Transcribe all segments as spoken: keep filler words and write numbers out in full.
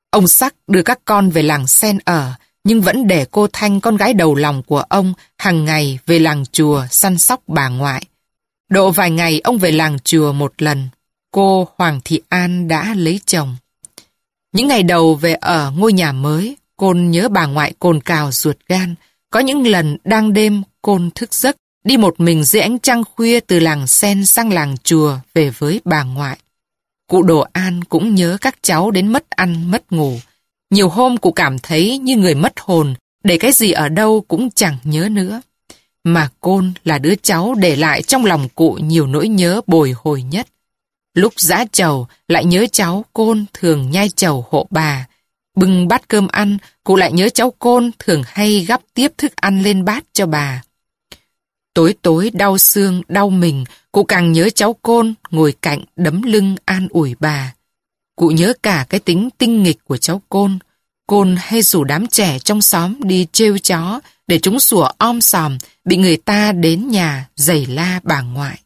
Ông Sắc đưa các con về làng Sen ở, nhưng vẫn để cô Thanh, con gái đầu lòng của ông, hàng ngày về làng chùa săn sóc bà ngoại. Độ vài ngày ông về làng chùa một lần. Cô Hoàng Thị An đã lấy chồng. Những ngày đầu về ở ngôi nhà mới, Côn nhớ bà ngoại cồn cào ruột gan. Có những lần đang đêm Côn thức giấc, đi một mình dưới ánh trăng khuya từ làng Sen sang làng chùa về với bà ngoại. Cụ Đồ An cũng nhớ các cháu đến mất ăn mất ngủ. Nhiều hôm cụ cảm thấy như người mất hồn, để cái gì ở đâu cũng chẳng nhớ nữa. Mà Côn là đứa cháu để lại trong lòng cụ nhiều nỗi nhớ bồi hồi nhất. Lúc giã chầu lại nhớ cháu Côn thường nhai chầu hộ bà. Bưng bát cơm ăn, cụ lại nhớ cháu Côn thường hay gắp tiếp thức ăn lên bát cho bà. Tối tối đau xương, đau mình, cụ càng nhớ cháu Côn ngồi cạnh đấm lưng an ủi bà. Cụ nhớ cả cái tính tinh nghịch của cháu Côn. Côn hay rủ đám trẻ trong xóm đi trêu chó để chúng sủa om sòm, bị người ta đến nhà giày la bà ngoại.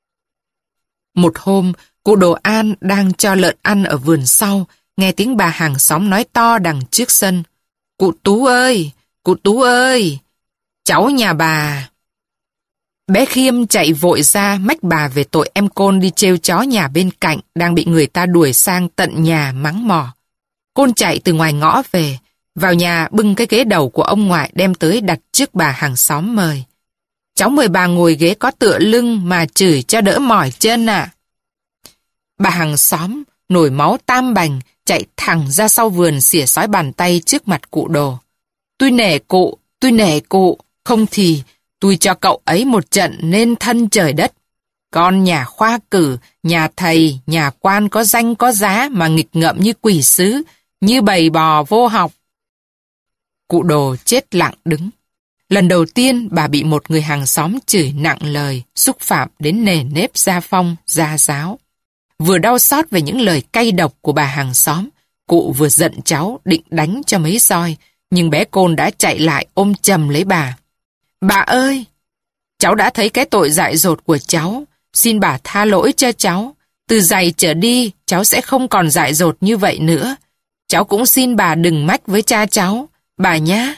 Một hôm, cụ Đồ An đang cho lợn ăn ở vườn sau, nghe tiếng bà hàng xóm nói to đằng trước sân. Cụ Tú ơi! Cụ Tú ơi! Cháu nhà bà! Bé Khiêm chạy vội ra mách bà về tội em Côn đi trêu chó nhà bên cạnh đang bị người ta đuổi sang tận nhà mắng mỏ. Côn chạy từ ngoài ngõ về, vào nhà bưng cái ghế đầu của ông ngoại đem tới đặt trước bà hàng xóm mời. Cháu mời bà ngồi ghế có tựa lưng mà chửi cho đỡ mỏi chân ạ. Bà hàng xóm nổi máu tam bành chạy thẳng ra sau vườn xỉa xói bàn tay trước mặt cụ Đồ. Tôi nể cụ, tôi nể cụ, không thì tôi cho cậu ấy một trận nên thân trời đất. Con nhà khoa cử, nhà thầy, nhà quan có danh có giá mà nghịch ngợm như quỷ sứ, như bầy bò vô học. Cụ Đồ chết lặng đứng. Lần đầu tiên bà bị một người hàng xóm chửi nặng lời, xúc phạm đến nề nếp gia phong, gia giáo. Vừa đau xót về những lời cay độc của bà hàng xóm, cụ vừa giận cháu định đánh cho mấy roi, nhưng bé Côn đã chạy lại ôm chầm lấy bà. Bà ơi! Cháu đã thấy cái tội dại dột của cháu, xin bà tha lỗi cho cháu. Từ giày trở đi, cháu sẽ không còn dại dột như vậy nữa. Cháu cũng xin bà đừng mách với cha cháu, bà nhá.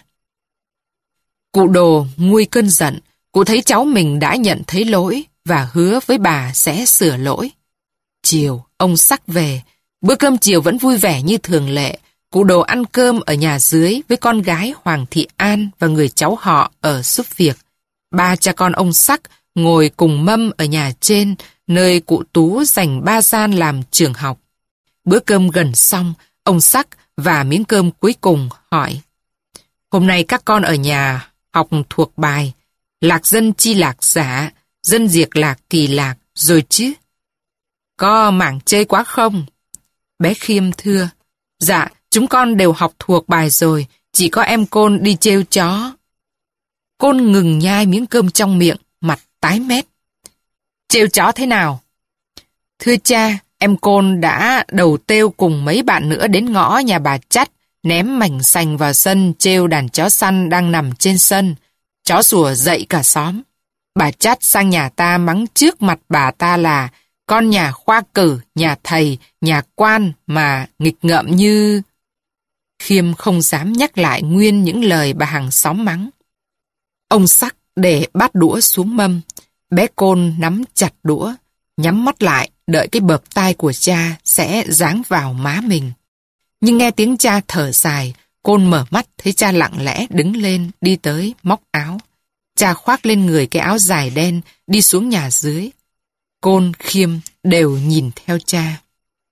Cụ Đồ nguôi cơn giận, cụ thấy cháu mình đã nhận thấy lỗi và hứa với bà sẽ sửa lỗi. Chiều, ông Sắc về, bữa cơm chiều vẫn vui vẻ như thường lệ. Cụ Đồ ăn cơm ở nhà dưới với con gái Hoàng Thị An và người cháu họ ở giúp việc. Ba cha con ông Sắc ngồi cùng mâm ở nhà trên, nơi cụ Tú dành ba gian làm trường học. Bữa cơm gần xong, ông Sắc và miếng cơm cuối cùng hỏi. Hôm nay các con ở nhà học thuộc bài lạc dân chi lạc giả, dân diệt lạc kỳ lạc rồi chứ? Có mảng chơi quá không? Bé Khiêm thưa. Dạ, chúng con đều học thuộc bài rồi, chỉ có em Côn đi trêu chó. Côn ngừng nhai miếng cơm trong miệng, mặt tái mét. Trêu chó thế nào? Thưa cha, em Côn đã đầu têu cùng mấy bạn nữa đến ngõ nhà bà Chắt, ném mảnh sành vào sân trêu đàn chó săn đang nằm trên sân. Chó sủa dậy cả xóm. Bà Chắt sang nhà ta mắng trước mặt bà ta là con nhà khoa cử, nhà thầy, nhà quan mà nghịch ngợm như... Khiêm không dám nhắc lại nguyên những lời bà hàng xóm mắng. Ông Sắc để bát đũa xuống mâm. Bé Côn nắm chặt đũa, nhắm mắt lại đợi cái bợp tai của cha sẽ giáng vào má mình. Nhưng nghe tiếng cha thở dài, Côn mở mắt thấy cha lặng lẽ đứng lên đi tới móc áo. Cha khoác lên người cái áo dài đen đi xuống nhà dưới. Côn, Khiêm đều nhìn theo cha.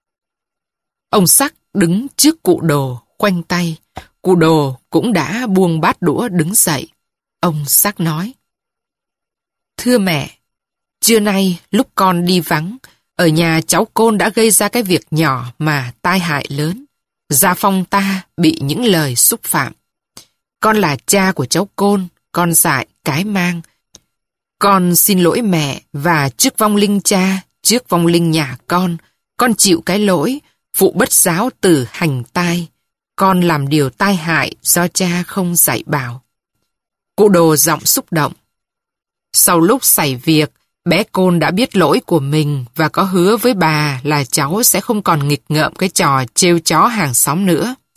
Ông Sắc đứng trước cụ Đồ khoanh tay. Cụ Đồ cũng đã buông bát đũa đứng dậy. Ông Sắc nói. Thưa mẹ, trưa nay lúc con đi vắng, ở nhà cháu Côn đã gây ra cái việc nhỏ mà tai hại lớn. Gia phong ta bị những lời xúc phạm. Con là cha của cháu Côn, con dại cái mang. Con xin lỗi mẹ và trước vong linh cha, trước vong linh nhà con, con chịu cái lỗi, phụ bất giáo tử hành tai. Con làm điều tai hại do cha không dạy bảo. Cụ Đồ giọng xúc động. Sau lúc xảy việc, bé Côn đã biết lỗi của mình và có hứa với bà là cháu sẽ không còn nghịch ngợm cái trò trêu chó hàng xóm nữa.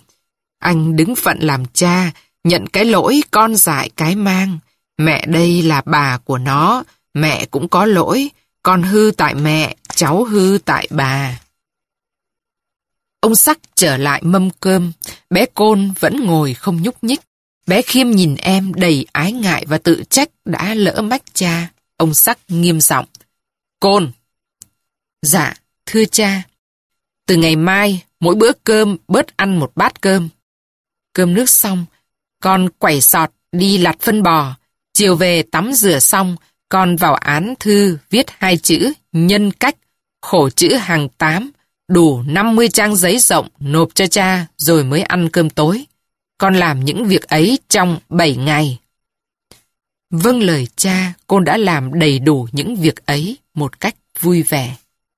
Anh đứng phận làm cha, nhận cái lỗi con dại cái mang. Mẹ đây là bà của nó, mẹ cũng có lỗi, con hư tại mẹ, cháu hư tại bà. Ông Sắc trở lại mâm cơm, bé Côn vẫn ngồi không nhúc nhích. Bé Khiêm nhìn em đầy ái ngại và tự trách đã lỡ mách cha. Ông Sắc nghiêm giọng. Côn! Dạ, thưa cha. Từ ngày mai, mỗi bữa cơm bớt ăn một bát cơm. Cơm nước xong, con quẩy sọt đi lặt phân bò. Chiều về tắm rửa xong, con vào án thư viết hai chữ nhân cách, khổ chữ hàng tám, đủ năm mươi trang giấy rộng nộp cho cha rồi mới ăn cơm tối. Con làm những việc ấy trong bảy ngày. Vâng lời cha, Côn đã làm đầy đủ những việc ấy một cách vui vẻ.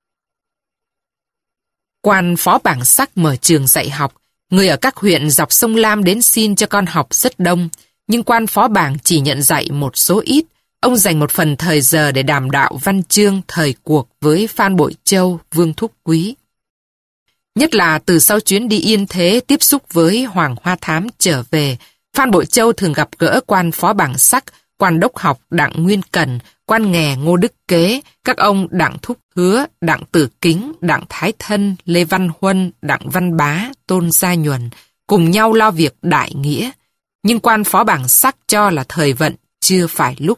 Quan phó bảng Sắc mở trường dạy học, người ở các huyện dọc sông Lam đến xin cho con học rất đông, nhưng quan phó bảng chỉ nhận dạy một số ít. Ông dành một phần thời giờ để đàm đạo văn chương thời cuộc với Phan Bội Châu, Vương Thúc Quý. Nhất là từ sau chuyến đi Yên Thế tiếp xúc với Hoàng Hoa Thám trở về, Phan Bội Châu thường gặp gỡ quan phó bảng Sắc, quan đốc học Đặng Nguyên Cẩn, quan nghè Ngô Đức Kế, các ông Đặng Thúc Hứa, Đặng Tử Kính, Đặng Thái Thân, Lê Văn Huân, Đặng Văn Bá, Tôn Gia Nhuần, cùng nhau lo việc đại nghĩa. Nhưng quan phó bảng Sắc cho là thời vận chưa phải lúc.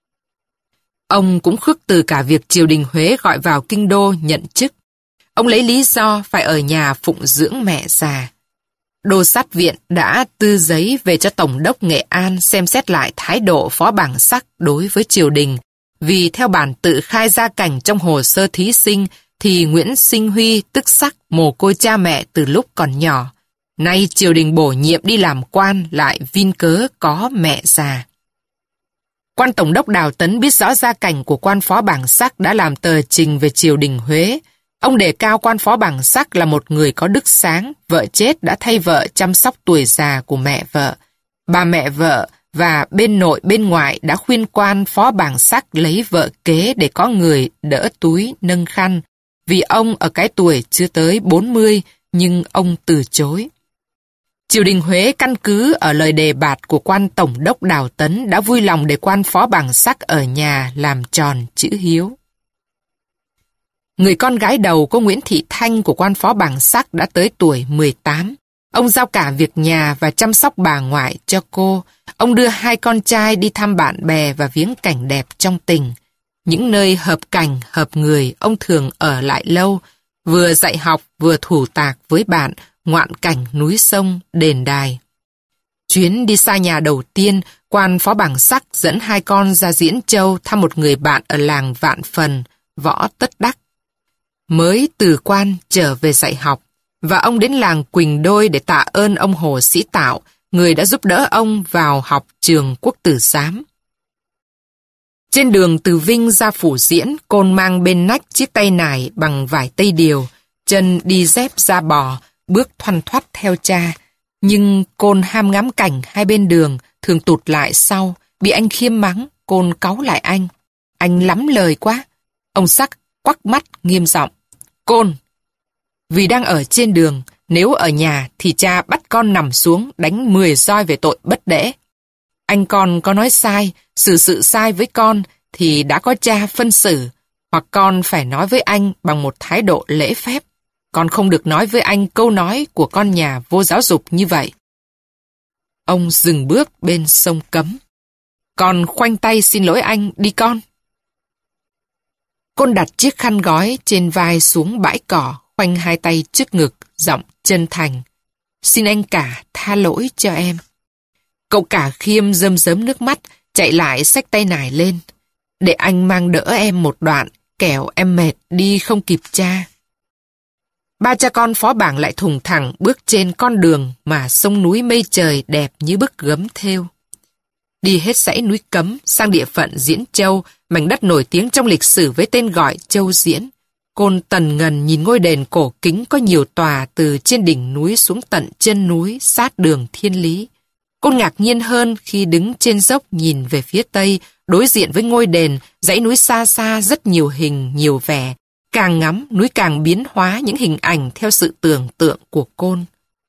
Ông cũng khước từ cả việc triều đình Huế gọi vào kinh đô nhận chức. Ông lấy lý do phải ở nhà phụng dưỡng mẹ già. Đô sát viện đã tư giấy về cho Tổng đốc Nghệ An xem xét lại thái độ phó bảng Sắc đối với triều đình, vì theo bản tự khai gia cảnh trong hồ sơ thí sinh thì Nguyễn Sinh Huy tức Sắc mồ côi cha mẹ từ lúc còn nhỏ. Nay triều đình bổ nhiệm đi làm quan lại vin cớ có mẹ già. Quan Tổng đốc Đào Tấn biết rõ gia cảnh của quan phó bảng Sắc đã làm tờ trình về triều đình Huế. Ông đề cao quan phó bảng Sắc là một người có đức sáng, vợ chết đã thay vợ chăm sóc tuổi già của mẹ vợ. Bà mẹ vợ và bên nội bên ngoại đã khuyên quan phó bảng Sắc lấy vợ kế để có người đỡ túi nâng khăn, vì ông ở cái tuổi chưa tới bốn mươi, nhưng ông từ chối. Triều đình Huế căn cứ ở lời đề bạt của quan Tổng đốc Đào Tấn đã vui lòng để quan phó bảng Sắc ở nhà làm tròn chữ hiếu. Người con gái đầu có Nguyễn Thị Thanh của quan phó bảng Sắc đã tới tuổi mười tám. Ông giao cả việc nhà và chăm sóc bà ngoại cho cô. Ông đưa hai con trai đi thăm bạn bè và viếng cảnh đẹp trong tỉnh. Những nơi hợp cảnh, hợp người, ông thường ở lại lâu, vừa dạy học vừa thủ tạc với bạn, ngoạn cảnh núi sông, đền đài. Chuyến đi xa nhà đầu tiên, quan phó bảng Sắc dẫn hai con ra Diễn Châu thăm một người bạn ở làng Vạn Phần, Võ Tất Đắc. Mới từ quan trở về dạy học, và ông đến làng Quỳnh Đôi để tạ ơn ông Hồ Sĩ Tạo, người đã giúp đỡ ông vào học trường Quốc Tử Giám. Trên đường từ Vinh ra Phủ Diễn, Côn mang bên nách chiếc tay nải bằng vải tây điều, chân đi dép da bò, bước thoăn thoắt theo cha. Nhưng Côn ham ngắm cảnh hai bên đường, thường tụt lại sau, bị anh Khiêm mắng, Côn cáu lại anh. Anh lắm lời quá. Ông Sắc quắc mắt nghiêm giọng. Côn! Vì đang ở trên đường, nếu ở nhà thì cha bắt con nằm xuống đánh mười roi về tội bất đễ. Anh con có nói sai, xử sự sai với con thì đã có cha phân xử, hoặc con phải nói với anh bằng một thái độ lễ phép. Con không được nói với anh câu nói của con nhà vô giáo dục như vậy. Ông dừng bước bên sông Cấm. Con khoanh tay xin lỗi anh, đi con. Côn đặt chiếc khăn gói trên vai xuống bãi cỏ, khoanh hai tay trước ngực, giọng chân thành. Xin anh cả tha lỗi cho em. Cậu cả Khiêm rơm rớm nước mắt, chạy lại xách tay nải lên. Để anh mang đỡ em một đoạn, kẻo em mệt đi không kịp cha. Ba cha con phó bảng lại thùng thẳng bước trên con đường mà sông núi mây trời đẹp như bức gấm thêu. Đi hết dãy núi Cấm sang địa phận Diễn Châu, mảnh đất nổi tiếng trong lịch sử với tên gọi Châu Diễn. Côn tần ngần nhìn ngôi đền cổ kính có nhiều tòa từ trên đỉnh núi xuống tận chân núi sát đường Thiên Lý. Côn ngạc nhiên hơn khi đứng trên dốc nhìn về phía tây, đối diện với ngôi đền, dãy núi xa xa rất nhiều hình, nhiều vẻ. Càng ngắm, núi càng biến hóa những hình ảnh theo sự tưởng tượng của Côn.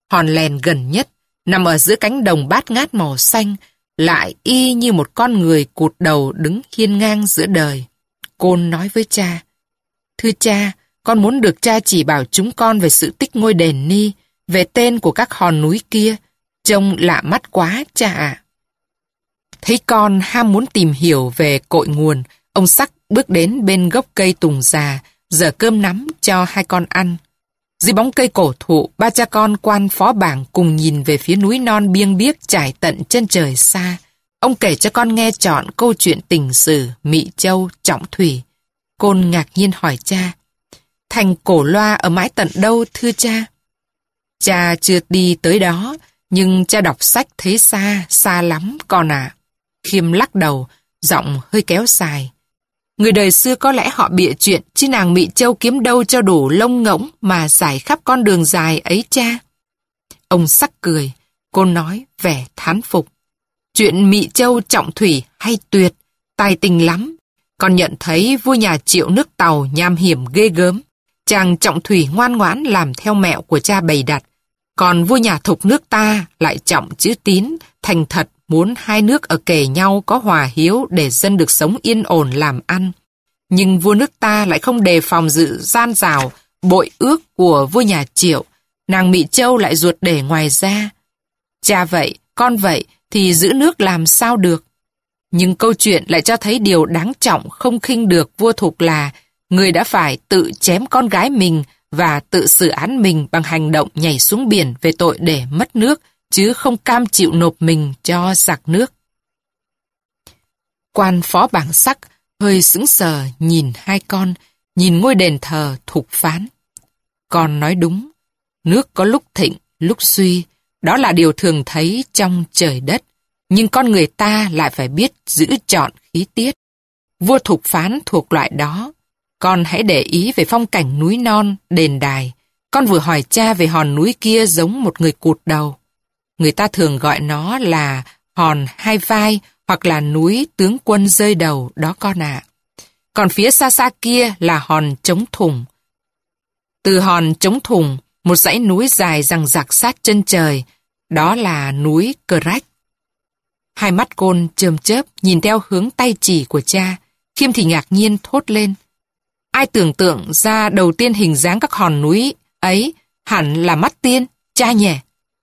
Hòn lèn gần nhất, nằm ở giữa cánh đồng bát ngát màu xanh, lại y như một con người cụt đầu đứng hiên ngang giữa đời. Côn nói với cha, thưa cha, con muốn được cha chỉ bảo chúng con về sự tích ngôi đền Ni, về tên của các hòn núi kia. Trông lạ mắt quá, cha ạ. Thấy con ham muốn tìm hiểu về cội nguồn, ông Sắc bước đến bên gốc cây tùng già, giở cơm nắm cho hai con ăn. Dưới bóng cây cổ thụ, ba cha con quan phó bảng cùng nhìn về phía núi non biêng biếc trải tận chân trời xa. Ông kể cho con nghe trọn câu chuyện tình sử Mị Châu, Trọng Thủy. Côn ngạc nhiên hỏi cha, thành Cổ Loa ở mãi tận đâu thưa cha? Cha chưa đi tới đó, nhưng cha đọc sách thấy xa, xa lắm con ạ. À. Khiêm lắc đầu, giọng hơi kéo dài. Người đời xưa có lẽ họ bịa chuyện, chứ nàng Mị Châu kiếm đâu cho đủ lông ngỗng mà giải khắp con đường dài ấy cha. Ông Sắc cười, Côn nói vẻ thán phục. Chuyện Mị Châu Trọng Thủy hay tuyệt, tài tình lắm. Con nhận thấy vua nhà Triệu nước Tàu nham hiểm ghê gớm. Chàng Trọng Thủy ngoan ngoãn làm theo mẹo của cha bày đặt. Còn vua nhà Thục nước ta lại trọng chữ tín, thành thật muốn hai nước ở kề nhau có hòa hiếu để dân được sống yên ổn làm ăn. Nhưng vua nước ta lại không đề phòng dự gian rào, bội ước của vua nhà Triệu. Nàng Mị Châu lại ruột để ngoài ra. Cha vậy, con vậy thì giữ nước làm sao được. Nhưng câu chuyện lại cho thấy điều đáng trọng không khinh được vua Thục là người đã phải tự chém con gái mình và tự xử án mình bằng hành động nhảy xuống biển về tội để mất nước, chứ không cam chịu nộp mình cho giặc nước. Quan phó bảng Sắc hơi sững sờ nhìn hai con, nhìn ngôi đền thờ Thục phán. Con nói đúng, nước có lúc thịnh, lúc suy, đó là điều thường thấy trong trời đất, nhưng con người ta lại phải biết giữ trọn khí tiết. Vua Thục phán thuộc loại đó. Con hãy để ý về phong cảnh núi non, đền đài. Con vừa hỏi cha về hòn núi kia giống một người cụt đầu. Người ta thường gọi nó là hòn hai vai hoặc là núi tướng quân rơi đầu đó con ạ. Còn phía xa xa kia là hòn trống thùng. Từ hòn trống thùng, một dãy núi dài dằng dặc sát chân trời, đó là núi Cờ Rách. Hai mắt Côn chớm chớp nhìn theo hướng tay chỉ của cha. Khiêm thì ngạc nhiên thốt lên. Ai tưởng tượng ra đầu tiên hình dáng các hòn núi ấy hẳn là mắt tiên, cha nhỉ?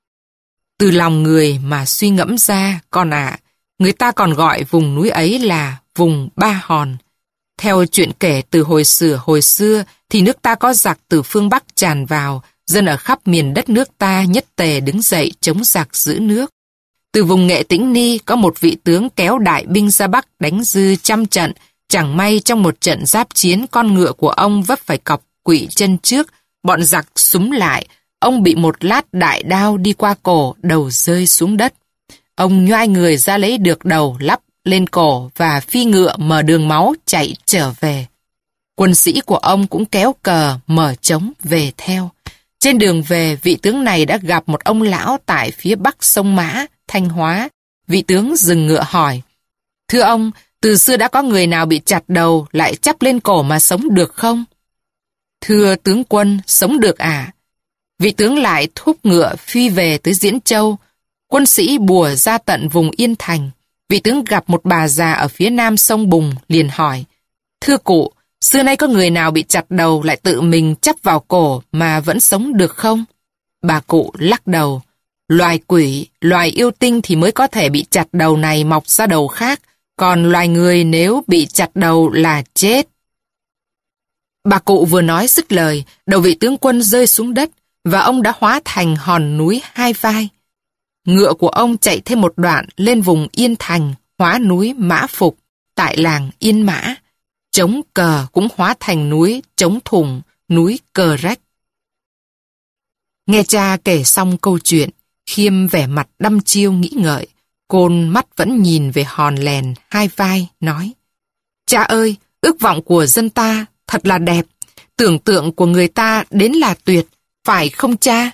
Từ lòng người mà suy ngẫm ra, con ạ, à, người ta còn gọi vùng núi ấy là vùng Ba Hòn. Theo chuyện kể từ hồi xưa hồi xưa thì nước ta có giặc từ phương Bắc tràn vào, dân ở khắp miền đất nước ta nhất tề đứng dậy chống giặc giữ nước. Từ vùng Nghệ Tĩnh Ni có một vị tướng kéo đại binh ra Bắc đánh dư trăm trận, chẳng may trong một trận giáp chiến con ngựa của ông vấp phải cọc quỵ chân trước, bọn giặc súng lại, ông bị một lát đại đao đi qua cổ, đầu rơi xuống đất. Ông nhoai người ra lấy được đầu lắp lên cổ và phi ngựa mở đường máu chạy trở về. Quân sĩ của ông cũng kéo cờ mở trống về theo. Trên đường về, vị tướng này đã gặp một ông lão tại phía bắc sông Mã, Thanh Hóa. Vị tướng dừng ngựa hỏi, thưa ông, từ xưa đã có người nào bị chặt đầu lại chắp lên cổ mà sống được không? Thưa tướng quân, sống được à? Vị tướng lại thúc ngựa phi về tới Diễn Châu. Quân sĩ bùa ra tận vùng Yên Thành. Vị tướng gặp một bà già ở phía nam sông Bùng, liền hỏi, thưa cụ, xưa nay có người nào bị chặt đầu lại tự mình chắp vào cổ mà vẫn sống được không? Bà cụ lắc đầu, loài quỷ, loài yêu tinh thì mới có thể bị chặt đầu này mọc ra đầu khác, còn loài người nếu bị chặt đầu là chết. Bà cụ vừa nói dứt lời, đầu vị tướng quân rơi xuống đất, và ông đã hóa thành hòn núi hai vai. Ngựa của ông chạy thêm một đoạn lên vùng Yên Thành, hóa núi Mã Phục, tại làng Yên Mã. Trống cờ cũng hóa thành núi Trống Thùng, núi Cờ Rách. Nghe cha kể xong câu chuyện, Khiêm vẻ mặt đăm chiêu nghĩ ngợi, Côn mắt vẫn nhìn về hòn lèn hai vai, nói, cha ơi, ước vọng của dân ta thật là đẹp, tưởng tượng của người ta đến là tuyệt, phải không cha?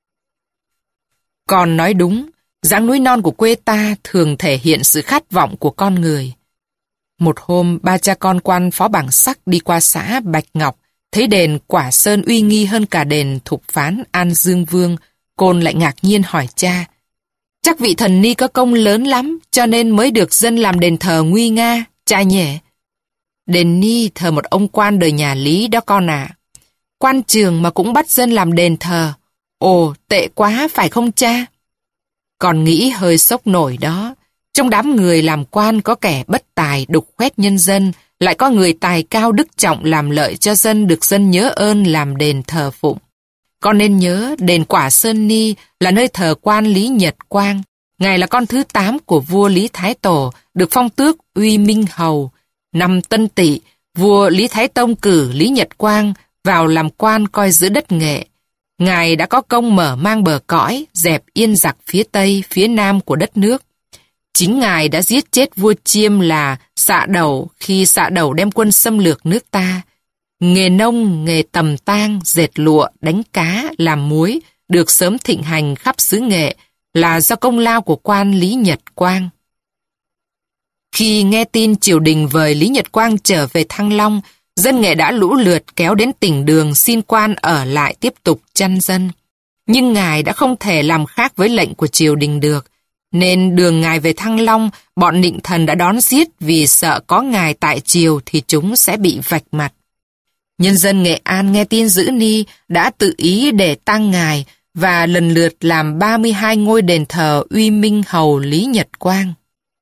Con nói đúng, dãy núi non của quê ta thường thể hiện sự khát vọng của con người. Một hôm, ba cha con quan phó bảng Sắc đi qua xã Bạch Ngọc, thấy đền Quả Sơn uy nghi hơn cả đền Thục phán An Dương Vương. Côn lại ngạc nhiên hỏi cha. Chắc vị thần ni có công lớn lắm, cho nên mới được dân làm đền thờ nguy nga, cha nhỉ? Đền ni thờ một ông quan đời nhà Lý đó con ạ. À. Quan trường mà cũng bắt dân làm đền thờ. Ồ, tệ quá phải không cha? Con nghĩ hơi sốc nổi đó. Trong đám người làm quan có kẻ bất tài đục khoét nhân dân, lại có người tài cao đức trọng làm lợi cho dân được dân nhớ ơn làm đền thờ phụng. Con nên nhớ đền Quả Sơn Ni là nơi thờ quan Lý Nhật Quang. Ngài là con thứ tám của vua Lý Thái Tổ, được phong tước Uy Minh Hầu. Năm Tân Tỵ, vua Lý Thái Tông cử Lý Nhật Quang vào làm quan coi giữ đất Nghệ. Ngài đã có công mở mang bờ cõi, dẹp yên giặc phía Tây, phía Nam của đất nước. Chính Ngài đã giết chết vua Chiêm là Xạ Đầu khi Xạ Đầu đem quân xâm lược nước ta. Nghề nông, nghề tầm tang, dệt lụa, đánh cá, làm muối được sớm thịnh hành khắp xứ Nghệ là do công lao của quan Lý Nhật Quang. Khi nghe tin triều đình vời Lý Nhật Quang trở về Thăng Long, dân Nghệ đã lũ lượt kéo đến tỉnh Đường xin quan ở lại tiếp tục chăn dân. Nhưng Ngài đã không thể làm khác với lệnh của triều đình được, nên đường Ngài về Thăng Long, bọn nịnh thần đã đón giết vì sợ có Ngài tại triều thì chúng sẽ bị vạch mặt. Nhân dân Nghệ An nghe tin giữ ni đã tự ý để tang Ngài và lần lượt làm ba mươi hai ngôi đền thờ Uy Minh Hầu Lý Nhật Quang.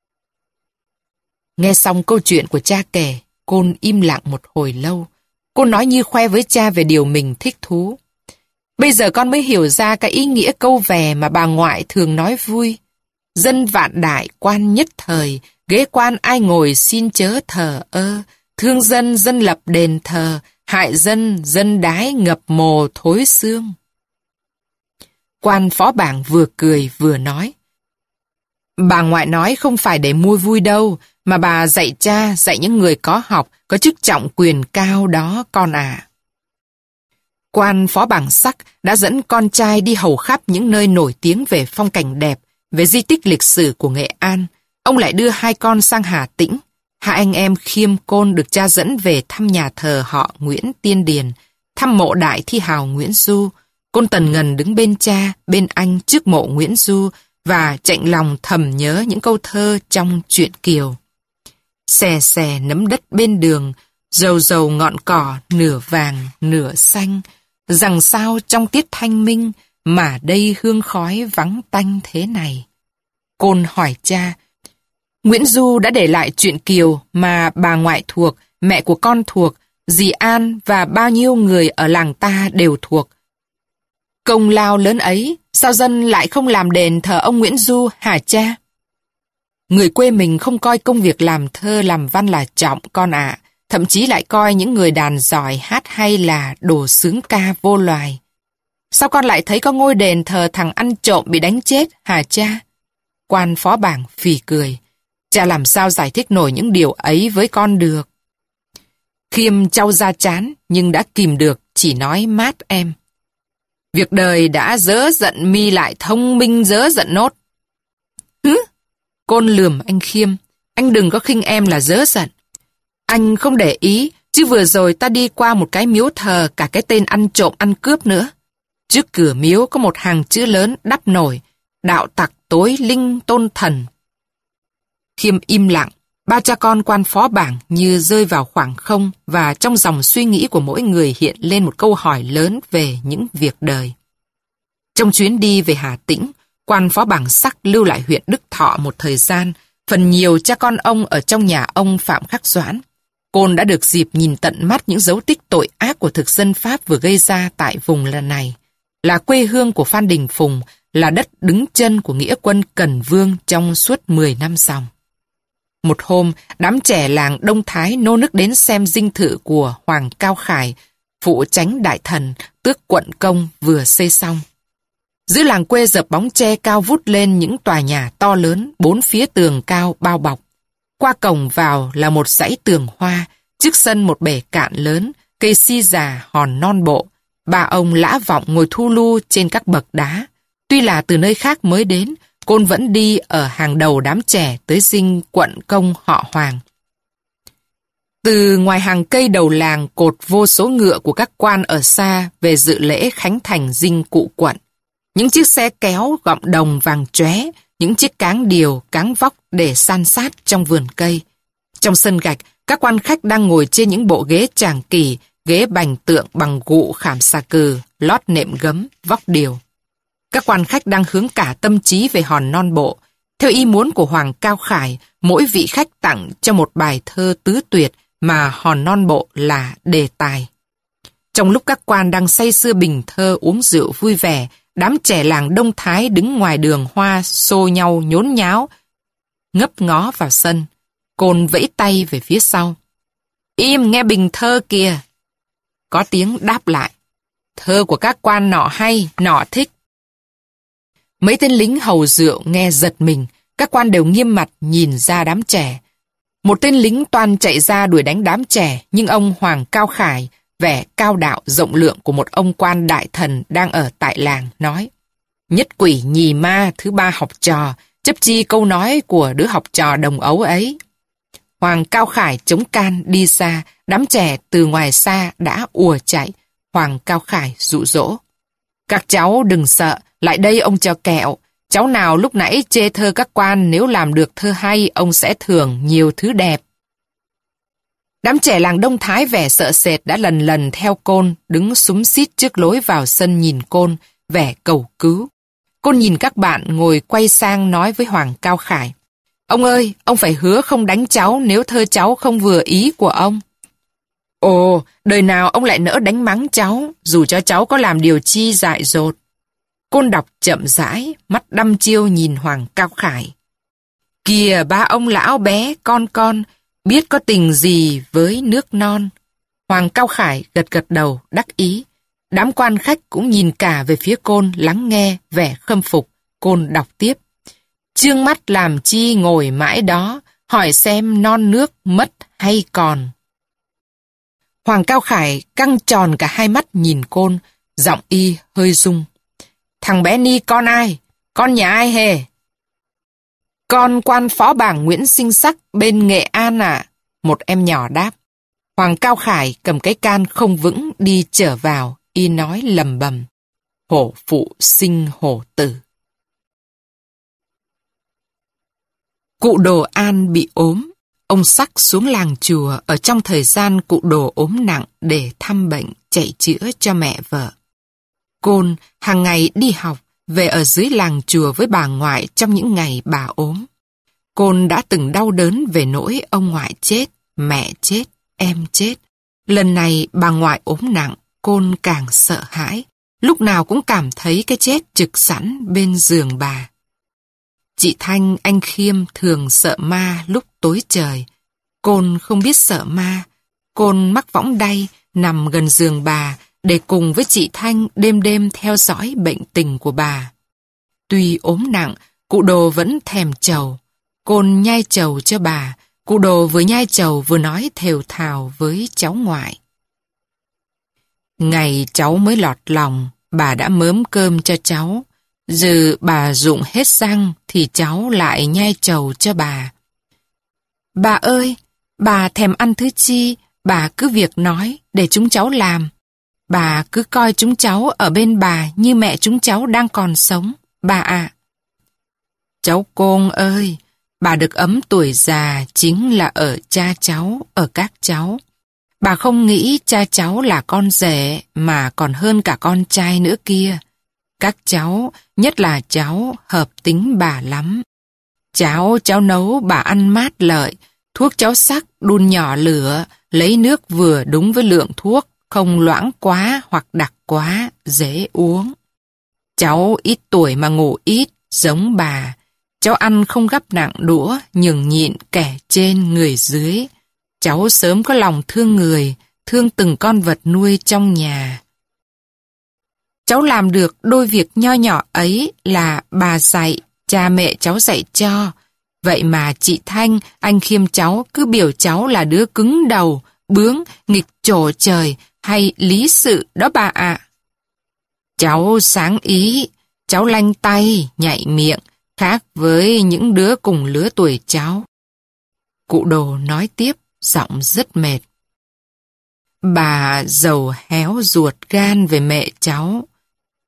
Nghe xong câu chuyện của cha kể, Côn im lặng một hồi lâu. Cô nói như khoe với cha về điều mình thích thú. Bây giờ con mới hiểu ra cái ý nghĩa câu vè mà bà ngoại thường nói vui. Dân vạn đại, quan nhất thời, ghế quan ai ngồi xin chớ thờ ơ. Thương dân, dân lập đền thờ, hại dân, dân đái ngập mồ thối xương. Quan phó bảng vừa cười vừa nói. Bà ngoại nói không phải để mua vui đâu, mà bà dạy cha, dạy những người có học, có chức trọng quyền cao đó con à. Quan phó bảng Sắc đã dẫn con trai đi hầu khắp những nơi nổi tiếng về phong cảnh đẹp, về di tích lịch sử của Nghệ An. Ông lại đưa hai con sang Hà Tĩnh. Hai anh em Khiêm Côn được cha dẫn về thăm nhà thờ họ Nguyễn Tiên Điền, thăm mộ đại thi hào Nguyễn Du. Côn Tần Ngần đứng bên cha, bên anh trước mộ Nguyễn Du và chạnh lòng thầm nhớ những câu thơ trong truyện Kiều. Xè xè nấm đất bên đường, dầu dầu ngọn cỏ nửa vàng nửa xanh, rằng sao trong tiết thanh minh mà đây hương khói vắng tanh thế này. Côn hỏi cha, Nguyễn Du đã để lại truyện Kiều mà bà ngoại thuộc, mẹ của con thuộc, dì An và bao nhiêu người ở làng ta đều thuộc. Công lao lớn ấy, sao dân lại không làm đền thờ ông Nguyễn Du hả cha? Người quê mình không coi công việc làm thơ làm văn là trọng con ạ, à, thậm chí lại coi những người đàn giỏi hát hay là đồ sướng ca vô loài. Sao con lại thấy có ngôi đền thờ thằng ăn trộm bị đánh chết hả cha? Quan phó bảng phì cười. Cha làm sao giải thích nổi những điều ấy với con được? Khiêm trao ra chán nhưng đã kìm được, chỉ nói mát em. Việc đời đã dỡ giận mi lại thông minh dỡ giận nốt. Hứ? Côn lườm anh Khiêm. Anh đừng có khinh em là dỡ giận. Anh không để ý, chứ vừa rồi ta đi qua một cái miếu thờ cả cái tên ăn trộm ăn cướp nữa. Trước cửa miếu có một hàng chữ lớn đắp nổi, đạo tặc tối linh tôn thần. Khiêm im lặng, ba cha con quan phó bảng như rơi vào khoảng không và trong dòng suy nghĩ của mỗi người hiện lên một câu hỏi lớn về những việc đời. Trong chuyến đi về Hà Tĩnh, quan phó bảng Sắc lưu lại huyện Đức Thọ một thời gian, phần nhiều cha con ông ở trong nhà ông Phạm Khắc Doãn. Côn đã được dịp nhìn tận mắt những dấu tích tội ác của thực dân Pháp vừa gây ra tại vùng lần này. Là quê hương của Phan Đình Phùng, là đất đứng chân của nghĩa quân Cần Vương trong suốt mười năm dòng. Một hôm, đám trẻ làng Đông Thái nô nức đến xem dinh thự của Hoàng Cao Khải, phụ chánh đại thần, tước quận công vừa xây xong. Giữa làng quê dập bóng tre cao vút lên những tòa nhà to lớn, bốn phía tường cao bao bọc. Qua cổng vào là một dãy tường hoa, trước sân một bể cạn lớn, cây si già hòn non bộ. Ba ông lã vọng ngồi thu lu trên các bậc đá. Tuy là từ nơi khác mới đến, Côn vẫn đi ở hàng đầu đám trẻ tới dinh quận công họ Hoàng. Từ ngoài hàng cây đầu làng cột vô số ngựa của các quan ở xa về dự lễ khánh thành dinh cụ quận. những chiếc xe kéo gọng đồng vàng chóe, những chiếc cáng điều, cáng vóc để san sát trong vườn cây. Trong sân gạch, các quan khách đang ngồi trên những bộ ghế tràng kỳ, ghế bành tượng bằng gụ khảm xà cừ, lót nệm gấm, vóc điều. Các quan khách đang hướng cả tâm trí về hòn non bộ. Theo ý muốn của Hoàng Cao Khải, mỗi vị khách tặng cho một bài thơ tứ tuyệt mà hòn non bộ là đề tài. Trong lúc các quan đang say sưa bình thơ uống rượu vui vẻ, đám trẻ làng Đông Thái đứng ngoài đường hoa xô nhau nhốn nháo, ngấp ngó vào sân. Côn vẫy tay về phía sau. Im nghe bình thơ kìa. Có tiếng đáp lại. Thơ của các quan nọ hay, nọ thích. Mấy tên lính hầu rượu nghe giật mình, các quan đều nghiêm mặt nhìn ra đám trẻ. Một tên lính toan chạy ra đuổi đánh đám trẻ, nhưng ông Hoàng Cao Khải, vẻ cao đạo rộng lượng của một ông quan đại thần đang ở tại làng, nói: Nhất quỷ nhì ma thứ ba học trò, chấp chi câu nói của đứa học trò đồng ấu ấy. Hoàng Cao Khải chống can đi xa, đám trẻ từ ngoài xa đã ùa chạy. Hoàng Cao Khải dụ dỗ: Các cháu đừng sợ, lại đây ông cho kẹo. Cháu nào lúc nãy chê thơ các quan, nếu làm được thơ hay, ông sẽ thưởng nhiều thứ đẹp. Đám trẻ làng Đông Thái vẻ sợ sệt đã lần lần theo Côn, đứng xúm xít trước lối vào sân nhìn Côn, vẻ cầu cứu. Côn nhìn các bạn ngồi quay sang nói với Hoàng Cao Khải: Ông ơi, ông phải hứa không đánh cháu nếu thơ cháu không vừa ý của ông. Ồ, đời nào ông lại nỡ đánh mắng cháu, dù cho cháu có làm điều chi dại dột. Côn đọc chậm rãi, mắt đăm chiêu nhìn Hoàng Cao Khải. Kìa ba ông lão bé, con con, biết có tình gì với nước non. Hoàng Cao Khải gật gật đầu, đắc ý. Đám quan khách cũng nhìn cả về phía Côn, lắng nghe, vẻ khâm phục. Côn đọc tiếp. Trương mắt làm chi ngồi mãi đó, hỏi xem non nước mất hay còn. Hoàng Cao Khải căng tròn cả hai mắt nhìn Côn, giọng y hơi rung. Thằng bé Ni con ai? Con nhà ai hề? Con quan phó bảng Nguyễn Sinh Sắc bên Nghệ An à? Một em nhỏ đáp. Hoàng Cao Khải cầm cái can không vững đi trở vào, y nói lầm bầm. Hổ phụ sinh hổ tử. Cụ Đồ An bị ốm. Ông Sắc xuống làng chùa ở trong thời gian cụ Đồ ốm nặng để thăm bệnh, chạy chữa cho mẹ vợ. Côn hàng ngày đi học, về ở dưới làng chùa với bà ngoại trong những ngày bà ốm. Côn đã từng đau đớn về nỗi ông ngoại chết, mẹ chết, em chết. Lần này bà ngoại ốm nặng, Côn càng sợ hãi. Lúc nào cũng cảm thấy cái chết trực sẵn bên giường bà. Chị Thanh, anh Khiêm thường sợ ma lúc tối trời. Côn không biết sợ ma. Côn mắc võng đay, nằm gần giường bà, để cùng với chị Thanh đêm đêm theo dõi bệnh tình của bà. Tuy ốm nặng, cụ Đồ vẫn thèm trầu. Côn nhai trầu cho bà, cụ Đồ vừa nhai trầu vừa nói thều thào với cháu ngoại. Ngày cháu mới lọt lòng, bà đã mớm cơm cho cháu. Giờ bà rụng hết răng thì cháu lại nhai trầu cho bà. Bà ơi, bà thèm ăn thứ chi, bà cứ việc nói để chúng cháu làm. Bà cứ coi chúng cháu ở bên bà như mẹ chúng cháu đang còn sống, bà ạ. Cháu Côn ơi, bà được ấm tuổi già chính là ở cha cháu, ở các cháu. Bà không nghĩ cha cháu là con rể mà còn hơn cả con trai nữa kia. Các cháu, nhất là cháu, hợp tính bà lắm. Cháo cháu nấu bà ăn mát lợi, thuốc cháu sắc đun nhỏ lửa, lấy nước vừa đúng với lượng thuốc, không loãng quá hoặc đặc quá, dễ uống. Cháu ít tuổi mà ngủ ít, giống bà. Cháu ăn không gắp nặng đũa, nhường nhịn kẻ trên người dưới. Cháu sớm có lòng thương người, thương từng con vật nuôi trong nhà. Cháu làm được đôi việc nho nhỏ ấy là bà dạy, cha mẹ cháu dạy cho. Vậy mà chị Thanh, anh Khiêm cháu cứ biểu cháu là đứa cứng đầu, bướng, nghịch trổ trời hay lý sự đó bà ạ. Cháu sáng ý, cháu lanh tay, nhạy miệng, khác với những đứa cùng lứa tuổi cháu. Cụ Đồ nói tiếp, giọng rất mệt. Bà giàu héo ruột gan về mẹ cháu.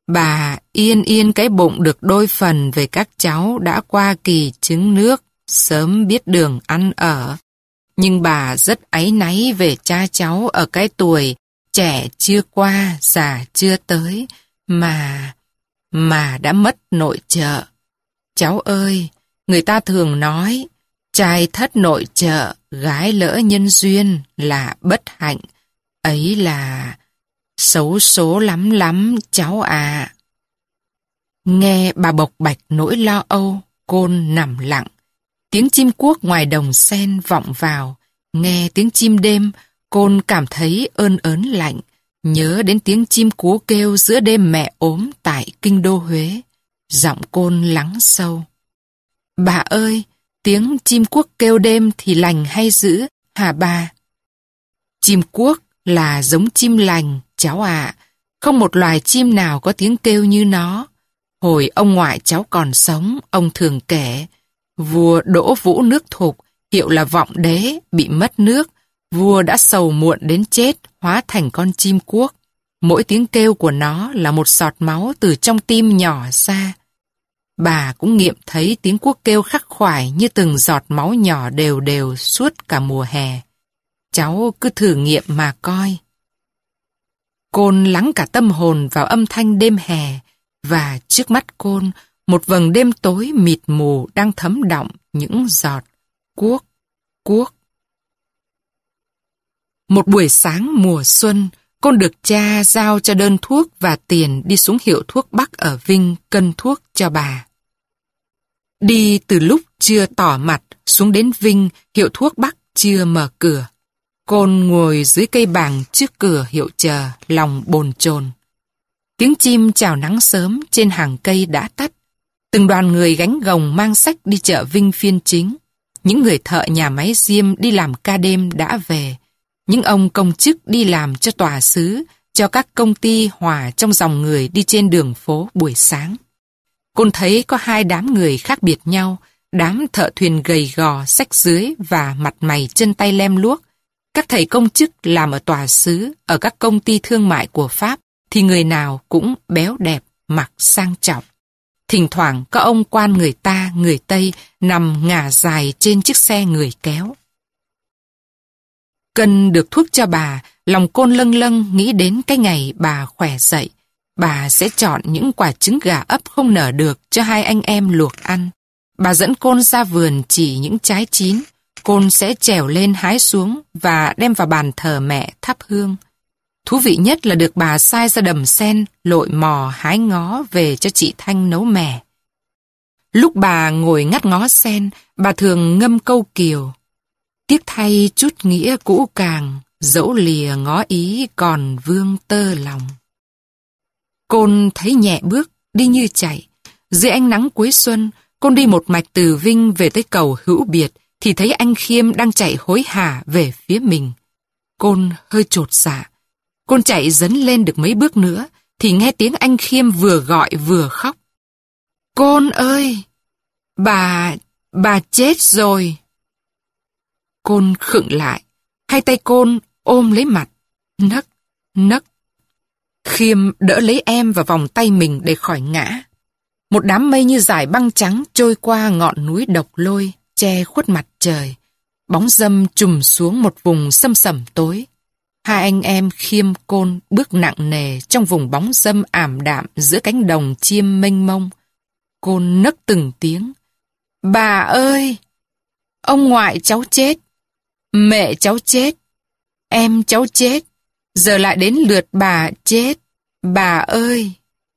Bà yên yên cái bụng được đôi phần về các cháu đã qua kỳ trứng nước, sớm biết đường ăn ở. Nhưng bà rất áy náy về cha cháu ở cái tuổi trẻ chưa qua, già chưa tới, mà, mà đã mất nội trợ. Cháu ơi, người ta thường nói, trai thất nội trợ, gái lỡ nhân duyên là bất hạnh. Ấy là xấu số lắm lắm, cháu à. Nghe bà bộc bạch nỗi lo âu, Côn nằm lặng. Tiếng chim cuốc ngoài đồng sen vọng vào. Nghe tiếng chim đêm, Côn cảm thấy ơn ớn lạnh. Nhớ đến tiếng chim cú kêu giữa đêm mẹ ốm tại kinh đô Huế. Giọng Côn lắng sâu. Bà ơi, tiếng chim cuốc kêu đêm thì lành hay dữ, hả bà? Chim cuốc là giống chim lành, cháu ạ. Không một loài chim nào có tiếng kêu như nó. Hồi ông ngoại cháu còn sống, ông thường kể, vua Đỗ Vũ nước Thục, hiệu là Vọng Đế, bị mất nước. Vua đã sầu muộn đến chết, hóa thành con chim cuốc. Mỗi tiếng kêu của nó là một giọt máu từ trong tim nhỏ ra. Bà cũng nghiệm thấy tiếng cuốc kêu khắc khoải như từng giọt máu nhỏ đều đều suốt cả mùa hè. Cháu cứ thử nghiệm mà coi. Côn lắng cả tâm hồn vào âm thanh đêm hè, và trước mắt Côn, một vầng đêm tối mịt mù đang thấm đọng những giọt cuốc, cuốc. Một buổi sáng mùa xuân, Côn được cha giao cho đơn thuốc và tiền đi xuống hiệu thuốc Bắc ở Vinh cân thuốc cho bà. Đi từ lúc chưa tỏ mặt xuống đến Vinh, hiệu thuốc Bắc chưa mở cửa. Côn ngồi dưới cây bàng trước cửa hiệu chờ, lòng bồn chồn. Tiếng chim chào nắng sớm trên hàng cây đã tắt. Từng đoàn người gánh gồng mang sách đi chợ Vinh phiên chính. Những người thợ nhà máy diêm đi làm ca đêm đã về. Những ông công chức đi làm cho tòa xứ, cho các công ty hòa trong dòng người đi trên đường phố buổi sáng. Côn thấy có hai đám người khác biệt nhau, đám thợ thuyền gầy gò, xách dưới và mặt mày chân tay lem luốc. Các thầy công chức làm ở tòa xứ, ở các công ty thương mại của Pháp, thì người nào cũng béo đẹp, mặc sang trọng. Thỉnh thoảng có ông quan người ta, người Tây, nằm ngả dài trên chiếc xe người kéo. Cân được thuốc cho bà, lòng Côn lâng lâng nghĩ đến cái ngày bà khỏe dậy. Bà sẽ chọn những quả trứng gà ấp không nở được cho hai anh em luộc ăn. Bà dẫn Côn ra vườn chỉ những trái chín. Côn sẽ trèo lên hái xuống và đem vào bàn thờ mẹ thắp hương. Thú vị nhất là được bà sai ra đầm sen, lội mò hái ngó về cho chị Thanh nấu mè. Lúc bà ngồi ngắt ngó sen, bà thường ngâm câu kiều. Tiếc thay chút nghĩa cũ càng, dẫu lìa ngó ý còn vương tơ lòng. Côn thấy nhẹ bước, đi như chạy. Dưới ánh nắng cuối xuân, Côn đi một mạch từ Vinh về tới cầu Hữu Biệt, thì thấy anh Khiêm đang chạy hối hả về phía mình. Côn hơi chột dạ. Côn chạy dấn lên được mấy bước nữa, thì nghe tiếng anh Khiêm vừa gọi vừa khóc. Côn ơi! Bà... bà chết rồi! Côn khựng lại, hai tay Côn ôm lấy mặt, nấc, nấc. Khiêm đỡ lấy em vào vòng tay mình để khỏi ngã. Một đám mây như dải băng trắng trôi qua ngọn núi Độc Lôi, che khuất mặt trời. Bóng râm trùm xuống một vùng sâm sẩm tối. Hai anh em Khiêm Côn bước nặng nề trong vùng bóng râm ảm đạm giữa cánh đồng chiêm mênh mông. Côn nấc từng tiếng. Bà ơi! Ông ngoại cháu chết. Mẹ cháu chết. Em cháu chết. Giờ lại đến lượt bà chết. Bà ơi!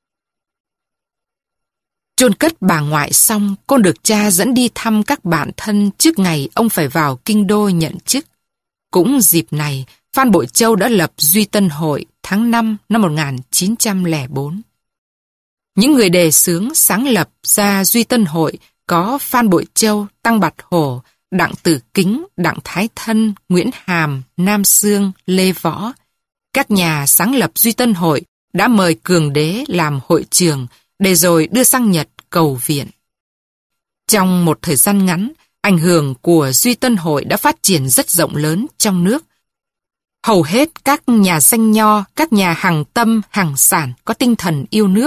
Chôn cất bà ngoại xong, Côn được cha dẫn đi thăm các bạn thân trước ngày ông phải vào kinh đô nhận chức. Cũng dịp này, Phan Bội Châu đã lập Duy Tân Hội tháng năm năm một nghìn chín trăm lẻ bốn. Những người đề xướng sáng lập ra Duy Tân Hội có Phan Bội Châu, Tăng Bạt Hổ, Đặng Tử Kính, Đặng Thái Thân, Nguyễn Hàm, Nam Xương, Lê Võ. Các nhà sáng lập Duy Tân Hội đã mời Cường Đế làm hội trưởng để rồi đưa sang Nhật cầu viện. Trong một thời gian ngắn, ảnh hưởng của Duy Tân Hội đã phát triển rất rộng lớn trong nước. Hầu hết các nhà danh nho, các nhà hàng tâm, hàng sản có tinh thần yêu nước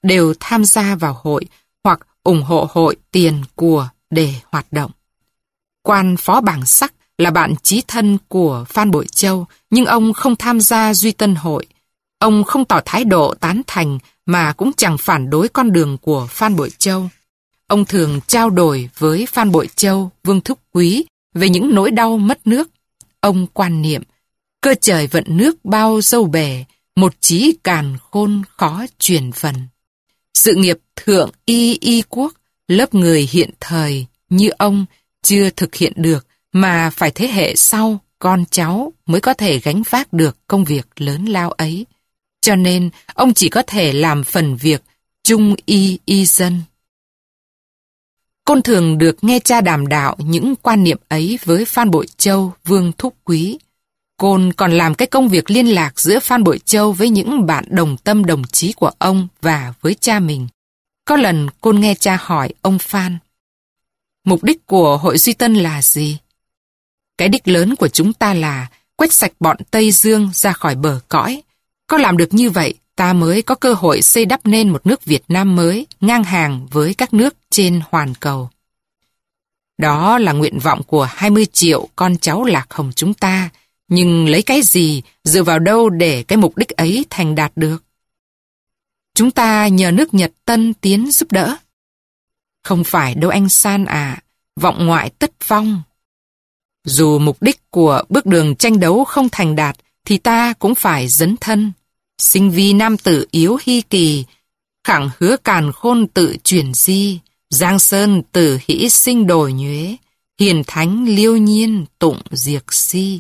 đều tham gia vào hội hoặc ủng hộ hội tiền của để hoạt động. Quan phó bảng Sắc là bạn chí thân của Phan Bội Châu, nhưng ông không tham gia Duy Tân hội. Ông không tỏ thái độ tán thành mà cũng chẳng phản đối con đường của Phan Bội Châu. Ông thường trao đổi với Phan Bội Châu, Vương Thúc Quý về những nỗi đau mất nước. Ông quan niệm, cơ trời vận nước bao dâu bể, một chí càn khôn khó truyền phần. Sự nghiệp thượng y y quốc, lớp người hiện thời như ông chưa thực hiện được, mà phải thế hệ sau, con cháu mới có thể gánh vác được công việc lớn lao ấy. Cho nên, ông chỉ có thể làm phần việc trung y y dân. Côn thường được nghe cha đàm đạo những quan niệm ấy với Phan Bội Châu, Vương Thúc Quý. Côn còn làm cái công việc liên lạc giữa Phan Bội Châu với những bạn đồng tâm đồng chí của ông và với cha mình. Có lần Côn nghe cha hỏi ông Phan, mục đích của hội Duy Tân là gì? Cái đích lớn của chúng ta là quét sạch bọn Tây Dương ra khỏi bờ cõi. Có làm được như vậy, ta mới có cơ hội xây đắp nên một nước Việt Nam mới, ngang hàng với các nước trên hoàn cầu. Đó là nguyện vọng của hai mươi triệu con cháu Lạc Hồng chúng ta, nhưng lấy cái gì, dựa vào đâu để cái mục đích ấy thành đạt được? Chúng ta nhờ nước Nhật Tân tiến giúp đỡ. Không phải đâu anh San à, vọng ngoại tất vong. Dù mục đích của bước đường tranh đấu không thành đạt, thì ta cũng phải dấn thân. Sinh vi nam tử yếu hy kỳ, khẳng hứa càn khôn tự chuyển di, Giang Sơn tử hỷ sinh đổi nhuế, hiền thánh liêu nhiên tụng diệt si.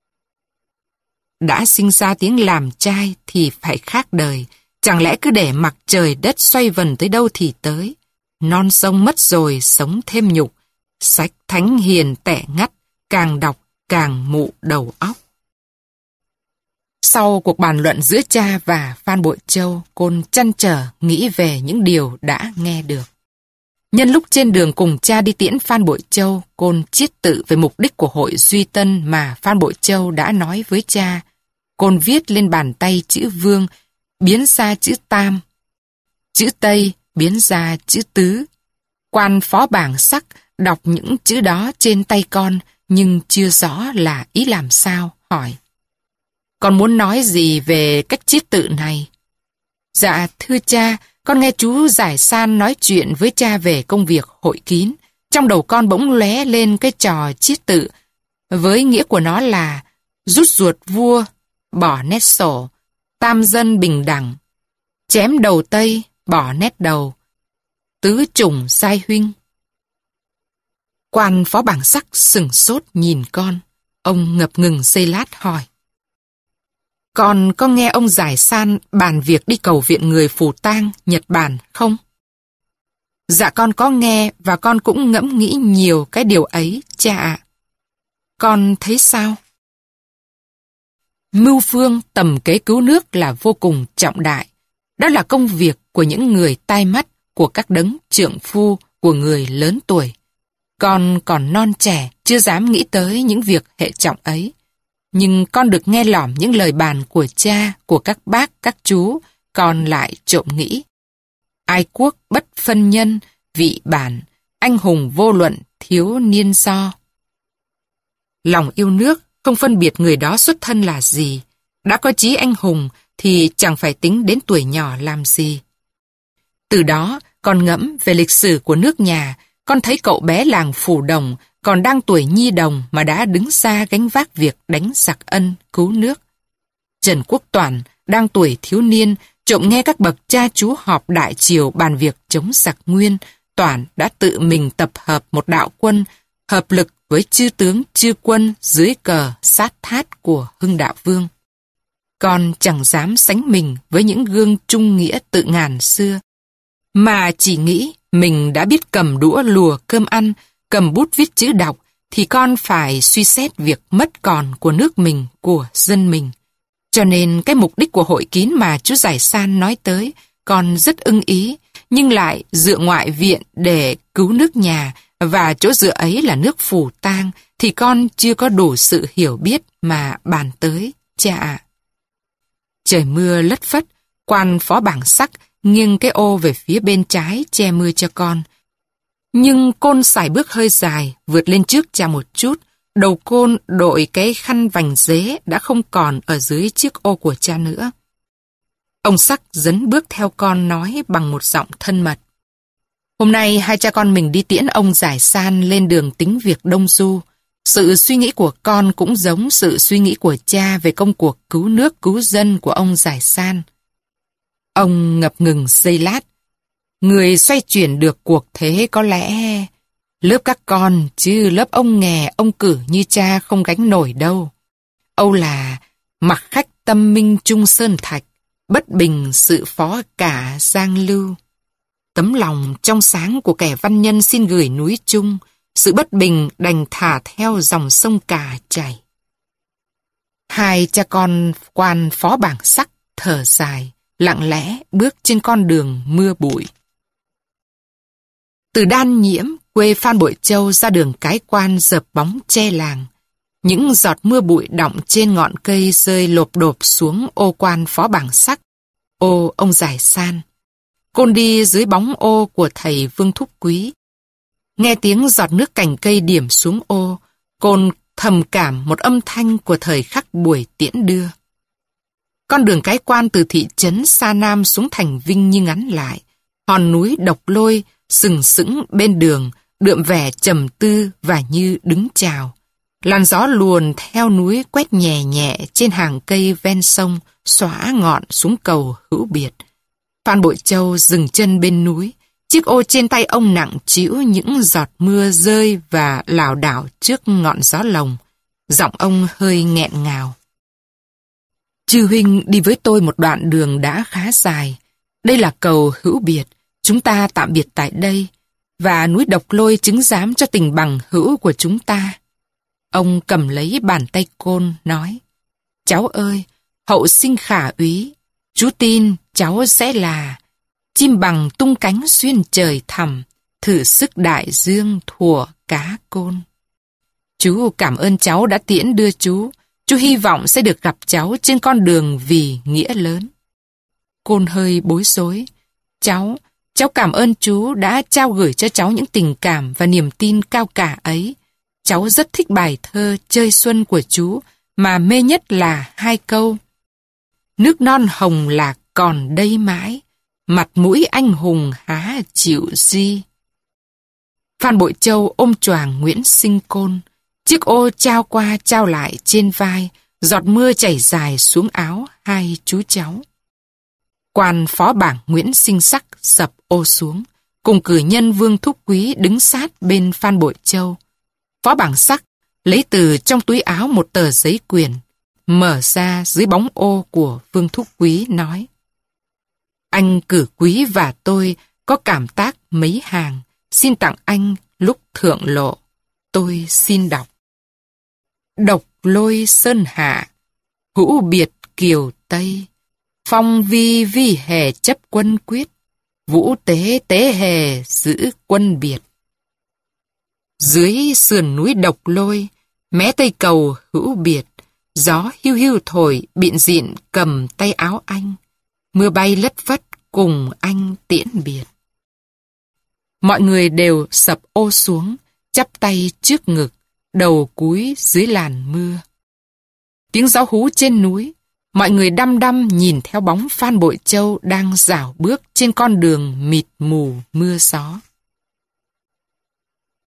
Đã sinh ra tiếng làm trai thì phải khác đời, chẳng lẽ cứ để mặc trời đất xoay vần tới đâu thì tới. Non sông mất rồi sống thêm nhục, sách thánh hiền tẻ ngắt, càng đọc càng mụ đầu óc. Sau cuộc bàn luận giữa cha và Phan Bội Châu, Côn trăn trở nghĩ về những điều đã nghe được. Nhân lúc trên đường cùng cha đi tiễn Phan Bội Châu, Côn chiết tự về mục đích của hội Duy Tân mà Phan Bội Châu đã nói với cha. Côn viết lên bàn tay chữ Vương, biến ra chữ Tam, chữ Tây biến ra chữ Tứ. Quan phó bảng Sắc đọc những chữ đó trên tay con, nhưng chưa rõ là ý làm sao, hỏi. Con muốn nói gì về cách chiết tự này? Dạ, thưa cha, con nghe chú Giải San nói chuyện với cha về công việc hội kín. Trong đầu con bỗng lóe lên cái trò chiết tự, với nghĩa của nó là rút ruột vua, bỏ nét sổ, tam dân bình đẳng, chém đầu Tây, bỏ nét đầu, tứ chủng giai huynh. Quan phó bảng Sắc sừng sốt nhìn con. Ông ngập ngừng giây lát hỏi. Con có nghe ông Giải San bàn việc đi cầu viện người phù tang Nhật Bản không? Dạ con có nghe và con cũng ngẫm nghĩ nhiều cái điều ấy, cha ạ. Con thấy sao? Mưu phương tầm kế cứu nước là vô cùng trọng đại. Đó là công việc của những người tai mắt, của các đấng trượng phu, của người lớn tuổi. Con còn non trẻ, chưa dám nghĩ tới những việc hệ trọng ấy. Nhưng con được nghe lỏm những lời bàn của cha, của các bác, các chú, con lại trộm nghĩ. Ai quốc bất phân nhân, vị bản, anh hùng vô luận, thiếu niên do. Lòng yêu nước, không phân biệt người đó xuất thân là gì. Đã có chí anh hùng, thì chẳng phải tính đến tuổi nhỏ làm gì. Từ đó, con ngẫm về lịch sử của nước nhà, con thấy cậu bé làng Phủ Đồng còn đang tuổi nhi đồng mà đã đứng ra gánh vác việc đánh giặc ân, cứu nước. Trần Quốc Toản đang tuổi thiếu niên, trộm nghe các bậc cha chú họp đại triều bàn việc chống giặc Nguyên, Toản đã tự mình tập hợp một đạo quân, hợp lực với chư tướng chư quân dưới cờ sát thát của Hưng Đạo Vương. Con chẳng dám sánh mình với những gương trung nghĩa tự ngàn xưa, mà chỉ nghĩ mình đã biết cầm đũa lùa cơm ăn, cầm bút viết chữ đọc, thì con phải suy xét việc mất còn của nước mình, của dân mình. Cho nên cái mục đích của hội kín mà chú Giải San nói tới, con rất ưng ý, nhưng lại dựa ngoại viện để cứu nước nhà, và chỗ dựa ấy là nước Phù Tang, thì con chưa có đủ sự hiểu biết mà bàn tới, cha ạ. Trời mưa lất phất, quan phó bảng Sắc nghiêng cái ô về phía bên trái che mưa cho con. Nhưng Côn sải bước hơi dài, vượt lên trước cha một chút. Đầu Côn đội cái khăn vành dế đã không còn ở dưới chiếc ô của cha nữa. Ông Sắc dấn bước theo con nói bằng một giọng thân mật. Hôm nay hai cha con mình đi tiễn ông Giải San lên đường tính việc Đông Du. Sự suy nghĩ của con cũng giống sự suy nghĩ của cha về công cuộc cứu nước cứu dân của ông Giải San. Ông ngập ngừng giây lát. Người xoay chuyển được cuộc thế có lẽ lớp các con, chứ lớp ông nghè ông cử như cha không gánh nổi đâu. Âu là mặc khách tâm minh trung sơn thạch, bất bình sự phó cả giang lưu. Tấm lòng trong sáng của kẻ văn nhân xin gửi núi Trung, sự bất bình đành thả theo dòng sông cả chảy. Hai cha con quan phó bảng Sắc thở dài, lặng lẽ bước trên con đường mưa bụi. Từ Đan Nhiễm, quê Phan Bội Châu ra đường Cái Quan dợp bóng che làng. Những giọt mưa bụi đọng trên ngọn cây rơi lộp độp xuống ô quan phó bảng Sắc, ô ông Giải San. Côn đi dưới bóng ô của thầy Vương Thúc Quý. Nghe tiếng giọt nước cành cây điểm xuống ô, Côn thầm cảm một âm thanh của thời khắc buổi tiễn đưa. Con đường Cái Quan từ thị trấn Sa Nam xuống thành Vinh như ngắn lại. Hòn núi Độc Lôi sừng sững bên đường, đượm vẻ trầm tư và như đứng chào. Làn gió luồn theo núi quét nhẹ nhẹ trên hàng cây ven sông, xóa ngọn xuống cầu hữu biệt. Phan Bội Châu dừng chân bên núi. Chiếc ô trên tay ông nặng trĩu những giọt mưa rơi và lảo đảo trước ngọn gió lồng. Giọng ông hơi nghẹn ngào. Chư huynh đi với tôi một đoạn đường đã khá dài. Đây là cầu hữu biệt. Chúng ta tạm biệt tại đây. Và núi Độc Lôi chứng giám cho tình bằng hữu của chúng ta. Ông cầm lấy bàn tay Côn nói. Cháu ơi, hậu sinh khả úy. Chú tin cháu sẽ là chim bằng tung cánh xuyên trời thẳm, thử sức đại dương thủa cá Côn. Chú cảm ơn cháu đã tiễn đưa chú. Chú hy vọng sẽ được gặp cháu trên con đường vì nghĩa lớn. Côn hơi bối rối. Cháu, cháu cảm ơn chú đã trao gửi cho cháu những tình cảm và niềm tin cao cả ấy. Cháu rất thích bài thơ Chơi Xuân của chú, mà mê nhất là hai câu. Nước non hồng lạc còn đây mãi, mặt mũi anh hùng há chịu di. Phan Bội Châu ôm choàng Nguyễn Sinh Côn, chiếc ô trao qua trao lại trên vai, giọt mưa chảy dài xuống áo hai chú cháu. Quan phó bảng Nguyễn Sinh Sắc sập ô xuống, cùng cử nhân Vương Thúc Quý đứng sát bên Phan Bội Châu. Phó bảng Sắc lấy từ trong túi áo một tờ giấy quyền, mở ra dưới bóng ô của Vương Thúc Quý nói. Anh cử quý và tôi có cảm tác mấy hàng, xin tặng anh lúc thượng lộ. Tôi xin đọc. Độc Lôi sơn hạ, hữu biệt kiều Tây, phong vi vi hề chấp quân quyết, vũ tế tế hề giữ quân biệt. Dưới sườn núi Độc Lôi, mé tây cầu hữu biệt, gió hiu hiu thổi bịn dịn cầm tay áo anh, mưa bay lất phất cùng anh tiễn biệt. Mọi người đều sập ô xuống, chắp tay trước ngực, đầu cúi dưới làn mưa. Tiếng gió hú trên núi, mọi người đăm đăm nhìn theo bóng Phan Bội Châu đang rảo bước trên con đường mịt mù mưa gió.